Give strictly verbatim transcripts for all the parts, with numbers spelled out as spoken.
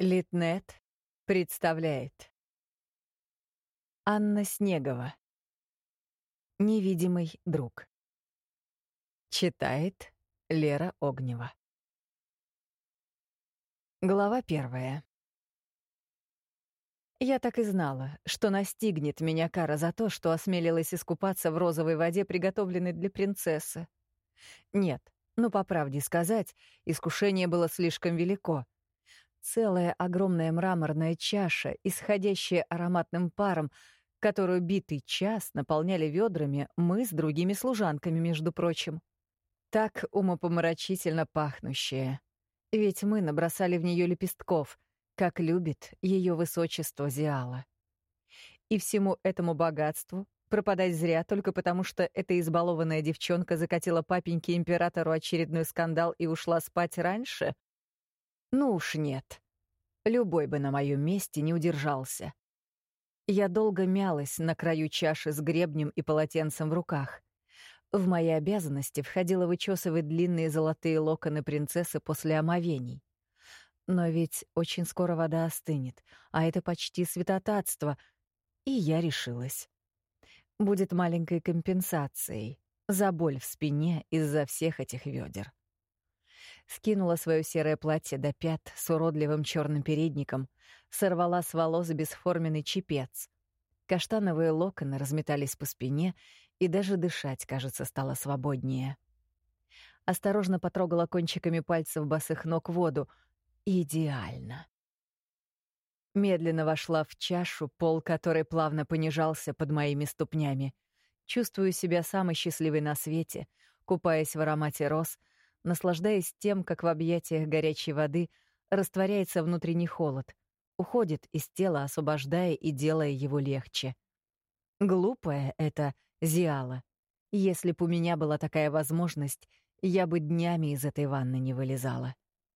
Литнет представляет. Анна Снегова. Невидимый друг. Читает Лера Огнева. Глава первая. Я так и знала, что настигнет меня кара за то, что осмелилась искупаться в розовой воде, приготовленной для принцессы. Нет, ну, по правде сказать, искушение было слишком велико. Целая огромная мраморная чаша, исходящая ароматным паром, которую битый час наполняли ведрами мы с другими служанками, между прочим. Так умопомрачительно пахнущая. Ведь мы набросали в нее лепестков, как любит ее высочество Зиала. И всему этому богатству пропадать зря только потому, что эта избалованная девчонка закатила папеньке императору очередной скандал и ушла спать раньше? Ну уж нет. Любой бы на моем месте не удержался. Я долго мялась на краю чаши с гребнем и полотенцем в руках. В мои обязанности входило вычесывать длинные золотые локоны принцессы после омовений. Но ведь очень скоро вода остынет, а это почти святотатство, и я решилась. Будет маленькой компенсацией за боль в спине из-за всех этих ведер. Скинула свое серое платье до пят с уродливым черным передником, сорвала с волос бесформенный чепец. Каштановые локоны разметались по спине, и даже дышать, кажется, стало свободнее. Осторожно потрогала кончиками пальцев босых ног воду. Идеально. Медленно вошла в чашу, пол которой плавно понижался под моими ступнями. Чувствую себя самой счастливой на свете, купаясь в аромате роз, наслаждаясь тем, как в объятиях горячей воды растворяется внутренний холод, уходит из тела, освобождая и делая его легче. Глупая это Зиала. Если б у меня была такая возможность, я бы днями из этой ванны не вылезала.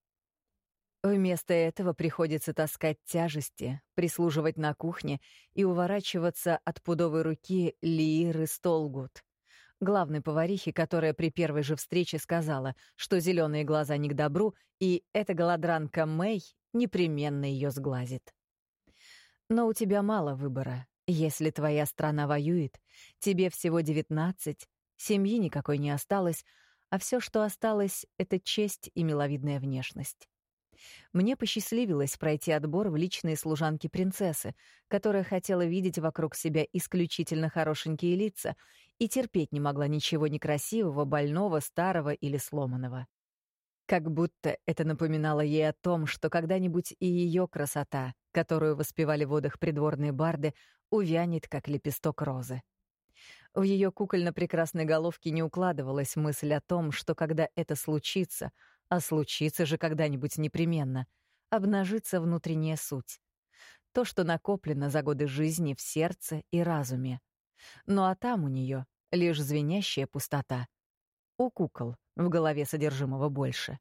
Вместо этого приходится таскать тяжести, прислуживать на кухне и уворачиваться от пудовой руки Лииры Столгут, главной поварихи, которая при первой же встрече сказала, что зеленые глаза не к добру, и эта голодранка Мэй непременно ее сглазит. Но у тебя мало выбора. Если твоя страна воюет, тебе всего девятнадцать, семьи никакой не осталось, а все, что осталось, — это честь и миловидная внешность. Мне посчастливилось пройти отбор в личные служанки принцессы, которая хотела видеть вокруг себя исключительно хорошенькие лица и терпеть не могла ничего некрасивого, больного, старого или сломанного. Как будто это напоминало ей о том, что когда-нибудь и ее красота, которую воспевали в водах придворные барды, увянет, как лепесток розы. В ее кукольно-прекрасной головке не укладывалась мысль о том, что когда это случится, а случится же когда-нибудь непременно, обнажится внутренняя суть. То, что накоплено за годы жизни в сердце и разуме. Ну а там у нее лишь звенящая пустота. У кукол в голове содержимого больше.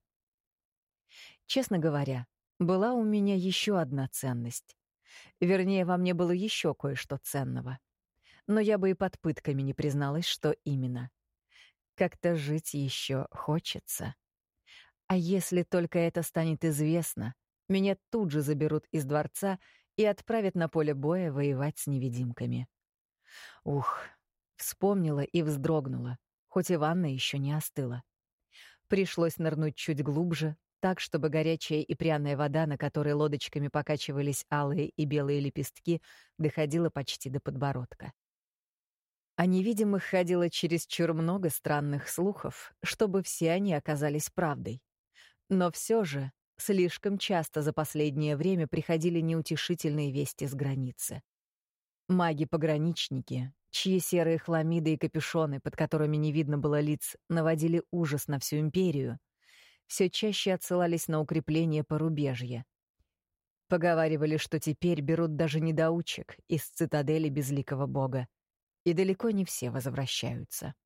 Честно говоря, была у меня еще одна ценность. Вернее, во мне было еще кое-что ценного. Но я бы и под пытками не призналась, что именно. Как-то жить еще хочется. А если только это станет известно, меня тут же заберут из дворца и отправят на поле боя воевать с невидимками. Ух, вспомнила и вздрогнула, хоть и ванна еще не остыла. Пришлось нырнуть чуть глубже, так, чтобы горячая и пряная вода, на которой лодочками покачивались алые и белые лепестки, доходила почти до подбородка. О невидимых ходило чересчур много странных слухов, чтобы все они оказались правдой. Но все же слишком часто за последнее время приходили неутешительные вести с границы. Маги-пограничники, чьи серые хламиды и капюшоны, под которыми не видно было лиц, наводили ужас на всю империю, все чаще отсылались на укрепление порубежья. Поговаривали, что теперь берут даже недоучек из цитадели безликого бога, и далеко не все возвращаются.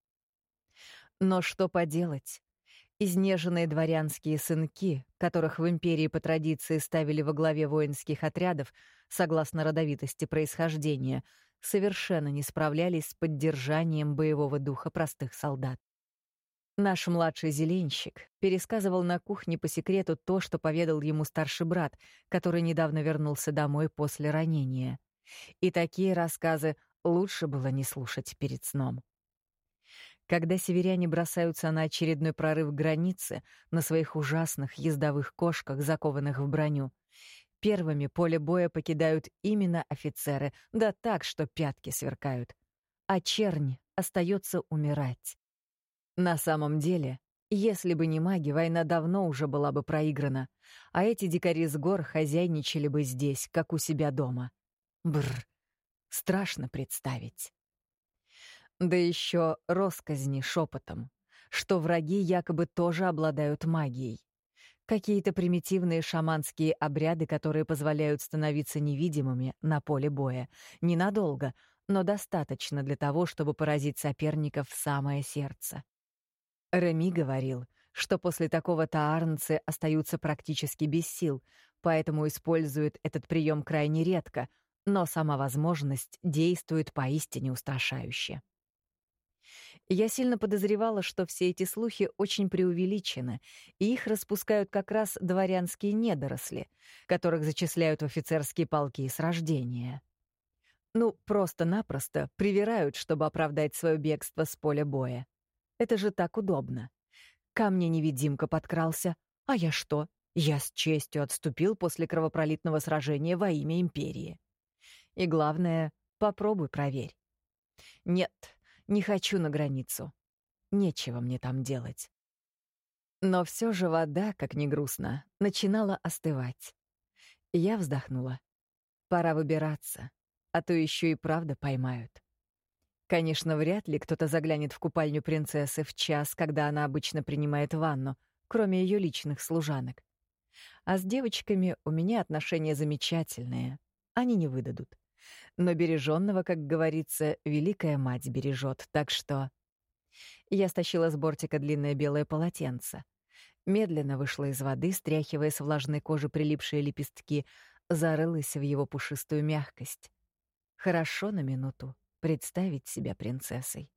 Но что поделать? Изнеженные дворянские сынки, которых в империи по традиции ставили во главе воинских отрядов, согласно родовитости происхождения, совершенно не справлялись с поддержанием боевого духа простых солдат. Наш младший зеленщик пересказывал на кухне по секрету то, что поведал ему старший брат, который недавно вернулся домой после ранения. И такие рассказы лучше было не слушать перед сном. Когда северяне бросаются на очередной прорыв границы на своих ужасных ездовых кошках, закованных в броню, первыми поле боя покидают именно офицеры, да так, что пятки сверкают. А чернь остается умирать. На самом деле, если бы не маги, война давно уже была бы проиграна, а эти дикари с гор хозяйничали бы здесь, как у себя дома. Бррр, страшно представить. Да еще россказни шепотом, что враги якобы тоже обладают магией. Какие-то примитивные шаманские обряды, которые позволяют становиться невидимыми на поле боя. Ненадолго, но достаточно для того, чтобы поразить соперников в самое сердце. Реми говорил, что после такого таарнцы остаются практически без сил, поэтому используют этот прием крайне редко, но сама возможность действует поистине устрашающе. Я сильно подозревала, что все эти слухи очень преувеличены, и их распускают как раз дворянские недоросли, которых зачисляют в офицерские полки с рождения. Ну, просто-напросто привирают, чтобы оправдать свое бегство с поля боя. Это же так удобно. Ко мне невидимка подкрался. А я что? Я с честью отступил после кровопролитного сражения во имя империи. И главное, попробуй проверь. Нет, не хочу на границу. Нечего мне там делать. Но все же вода, как ни грустно, начинала остывать. Я вздохнула. Пора выбираться, а то еще и правда поймают. Конечно, вряд ли кто-то заглянет в купальню принцессы в час, когда она обычно принимает ванну, кроме ее личных служанок. А с девочками у меня отношения замечательные. Они не выдадут. Но береженного, как говорится, великая мать бережет, так что... Я стащила с бортика длинное белое полотенце. Медленно вышла из воды, стряхивая с влажной кожи прилипшие лепестки, зарылась в его пушистую мягкость. Хорошо на минуту представить себя принцессой.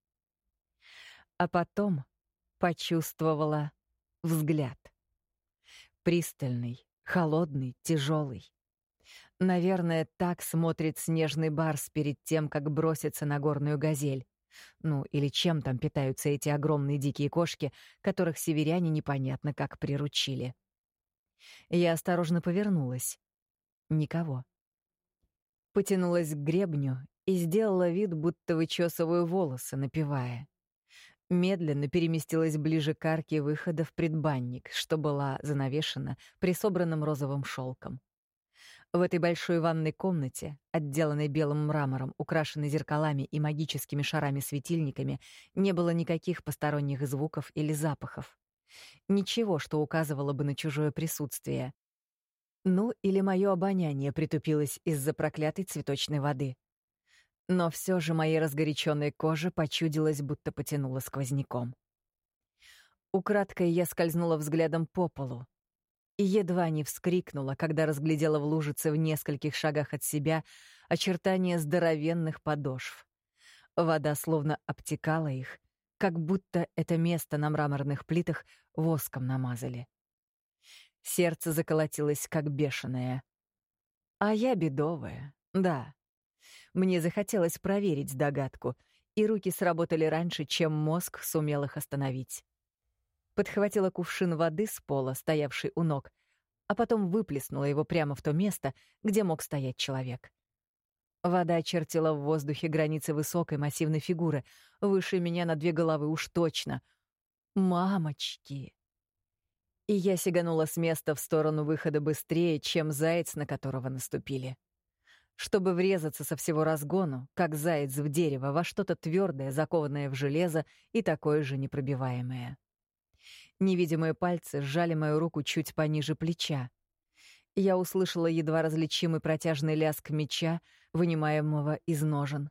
А потом почувствовала взгляд. Пристальный, холодный, тяжелый. Наверное, так смотрит снежный барс перед тем, как броситься на горную газель. Ну, или чем там питаются эти огромные дикие кошки, которых северяне непонятно как приручили. Я осторожно повернулась. Никого. Потянулась к гребню и сделала вид, будто вычесываю волосы, напевая. Медленно переместилась ближе к арке выхода в предбанник, что была занавешена присобранным розовым шелком. В этой большой ванной комнате, отделанной белым мрамором, украшенной зеркалами и магическими шарами-светильниками, не было никаких посторонних звуков или запахов. Ничего, что указывало бы на чужое присутствие. Ну, или мое обоняние притупилось из-за проклятой цветочной воды. Но все же моей разгоряченной коже почудилось, будто потянуло сквозняком. Украдкой я скользнула взглядом по полу и едва не вскрикнула, когда разглядела в лужице в нескольких шагах от себя очертания здоровенных подошв. Вода словно обтекала их, как будто это место на мраморных плитах воском намазали. Сердце заколотилось, как бешеное. А я бедовая, да. Мне захотелось проверить догадку, и руки сработали раньше, чем мозг сумел их остановить. Подхватила кувшин воды с пола, стоявший у ног, а потом выплеснула его прямо в то место, где мог стоять человек. Вода очертила в воздухе границы высокой массивной фигуры, выше меня на две головы уж точно. Мамочки! И я сиганула с места в сторону выхода быстрее, чем заяц, на которого наступили. Чтобы врезаться со всего разгону, как заяц в дерево, во что-то твердое, закованное в железо и такое же непробиваемое. Невидимые пальцы сжали мою руку чуть пониже плеча. Я услышала едва различимый протяжный лязг меча, вынимаемого из ножен.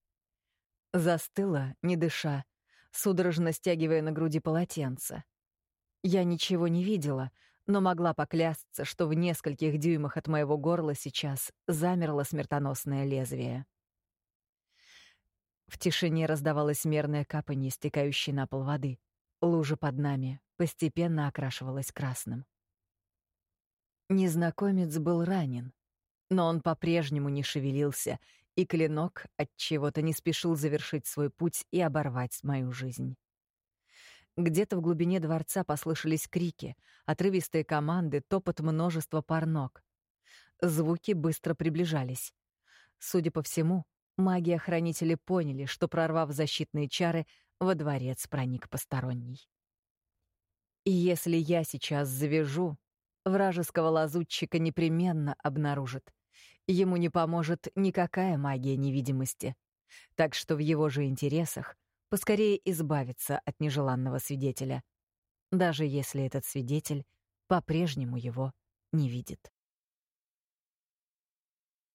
Застыла, не дыша, судорожно стягивая на груди полотенце. Я ничего не видела, но могла поклясться, что в нескольких дюймах от моего горла сейчас замерло смертоносное лезвие. В тишине раздавалось мерное капанье, стекающей на пол воды. Лужа под нами постепенно окрашивалась красным. Незнакомец был ранен, но он по-прежнему не шевелился, и клинок отчего-то не спешил завершить свой путь и оборвать мою жизнь. Где-то в глубине дворца послышались крики, отрывистые команды, топот множества пар ног. Звуки быстро приближались. Судя по всему, маги-охранители поняли, что, прорвав защитные чары, во дворец проник посторонний. И если я сейчас завяжу, вражеского лазутчика непременно обнаружат. Ему не поможет никакая магия невидимости. Так что в его же интересах поскорее избавиться от нежеланного свидетеля, даже если этот свидетель по-прежнему его не видит.